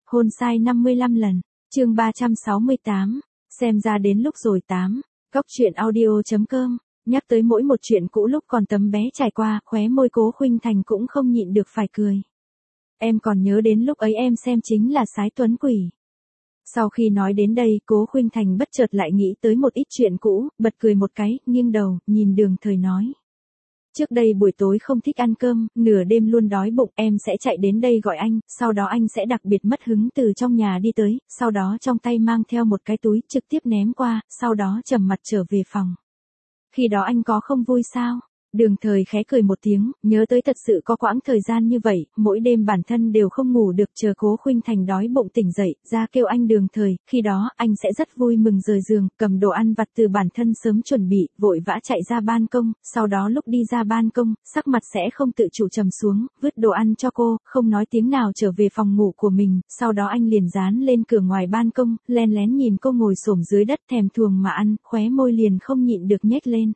Hôn sai 55 lần. Chương 368. Xem ra đến lúc rồi 8. Góc truyện audio.com. Nhắc tới mỗi một chuyện cũ lúc còn tấm bé trải qua, khóe môi Cố Khuynh Thành cũng không nhịn được phải cười. Em còn nhớ đến lúc ấy em xem chính là Sái Tuấn Quỷ. Sau khi nói đến đây, Cố Khuynh Thành bất chợt lại nghĩ tới một ít chuyện cũ, bật cười một cái, nghiêng đầu, nhìn Đường Thời nói. Trước đây buổi tối không thích ăn cơm, nửa đêm luôn đói bụng, em sẽ chạy đến đây gọi anh, sau đó anh sẽ đặc biệt mất hứng từ trong nhà đi tới, sau đó trong tay mang theo một cái túi trực tiếp ném qua, sau đó trầm mặt trở về phòng. Khi đó anh có không vui sao? Đường Thời khẽ cười một tiếng, nhớ tới thật sự có quãng thời gian như vậy, mỗi đêm bản thân đều không ngủ được, chờ Cố Khuynh Thành đói bụng tỉnh dậy, ra kêu anh Đường Thời, khi đó anh sẽ rất vui mừng rời giường, cầm đồ ăn vặt từ bản thân sớm chuẩn bị, vội vã chạy ra ban công, sau đó lúc đi ra ban công, sắc mặt sẽ không tự chủ trầm xuống, vứt đồ ăn cho cô, không nói tiếng nào trở về phòng ngủ của mình, sau đó anh liền dán lên cửa ngoài ban công, len lén nhìn cô ngồi xổm dưới đất thèm thuồng mà ăn, khóe môi liền không nhịn được nhếch lên.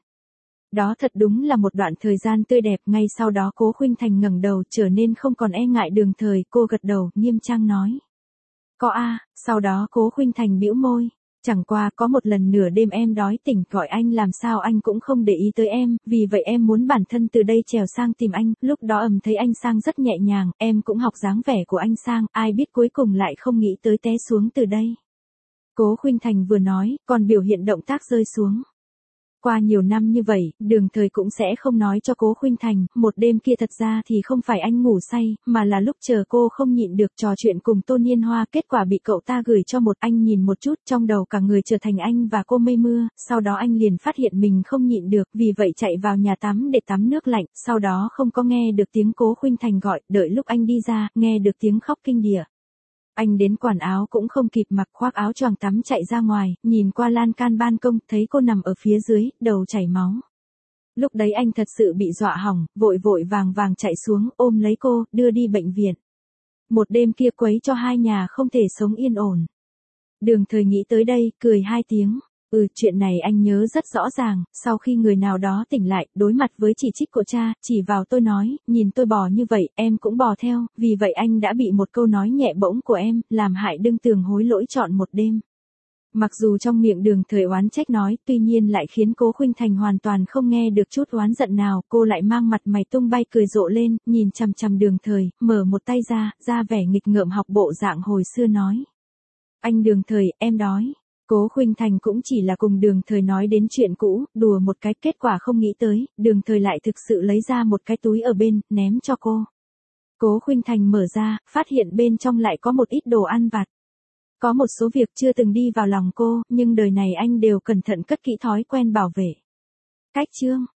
Đó thật đúng là một đoạn thời gian tươi đẹp, ngay sau đó Cố Khuynh Thành ngẩng đầu trở nên không còn e ngại Đường Thời, cô gật đầu, nghiêm trang nói. Có a. Sau đó Cố Khuynh Thành bĩu môi. Chẳng qua có một lần nửa đêm em đói tỉnh gọi anh làm sao anh cũng không để ý tới em, vì vậy em muốn bản thân từ đây trèo sang tìm anh, lúc đó thấy anh sang rất nhẹ nhàng, em cũng học dáng vẻ của anh sang, ai biết cuối cùng lại không nghĩ tới té xuống từ đây. Cố Khuynh Thành vừa nói, còn biểu hiện động tác rơi xuống. Qua nhiều năm như vậy, Đường Thời cũng sẽ không nói cho Cố Khuynh Thành, một đêm kia thật ra thì không phải anh ngủ say, mà là lúc chờ cô không nhịn được trò chuyện cùng Tôn Nhiên Hoa, kết quả bị cậu ta gửi cho một anh nhìn một chút, trong đầu cả người trở thành anh và cô mây mưa, sau đó anh liền phát hiện mình không nhịn được, vì vậy chạy vào nhà tắm để tắm nước lạnh, sau đó không có nghe được tiếng Cố Khuynh Thành gọi, đợi lúc anh đi ra, nghe được tiếng khóc kinh địa. Anh đến quản áo cũng không kịp mặc, khoác áo choàng tắm chạy ra ngoài, nhìn qua lan can ban công, thấy cô nằm ở phía dưới, đầu chảy máu. Lúc đấy anh thật sự bị dọa hỏng, vội vội vàng vàng chạy xuống, ôm lấy cô, đưa đi bệnh viện. Một đêm kia quấy cho hai nhà không thể sống yên ổn. Đường Thời nghĩ tới đây, cười hai tiếng. Chuyện này anh nhớ rất rõ ràng, sau khi người nào đó tỉnh lại, đối mặt với chỉ trích của cha, chỉ vào tôi nói, nhìn tôi bò như vậy, em cũng bò theo, vì vậy anh đã bị một câu nói nhẹ bỗng của em, làm hại đương tường hối lỗi trọn một đêm. Mặc dù trong miệng Đường Thời oán trách nói, tuy nhiên lại khiến Cố Khuynh Thành hoàn toàn không nghe được chút oán giận nào, cô lại mang mặt mày tung bay cười rộ lên, nhìn chằm chằm Đường Thời, mở một tay ra vẻ nghịch ngợm học bộ dạng hồi xưa nói. Anh Đường Thời, em đói. Cố Khuynh Thành cũng chỉ là cùng Đường Thời nói đến chuyện cũ, đùa một cái, kết quả không nghĩ tới, Đường Thời lại thực sự lấy ra một cái túi ở bên, ném cho cô. Cố Khuynh Thành mở ra, phát hiện bên trong lại có một ít đồ ăn vặt. Có một số việc chưa từng đi vào lòng cô, nhưng đời này anh đều cẩn thận cất kỹ thói quen bảo vệ. Cách chương.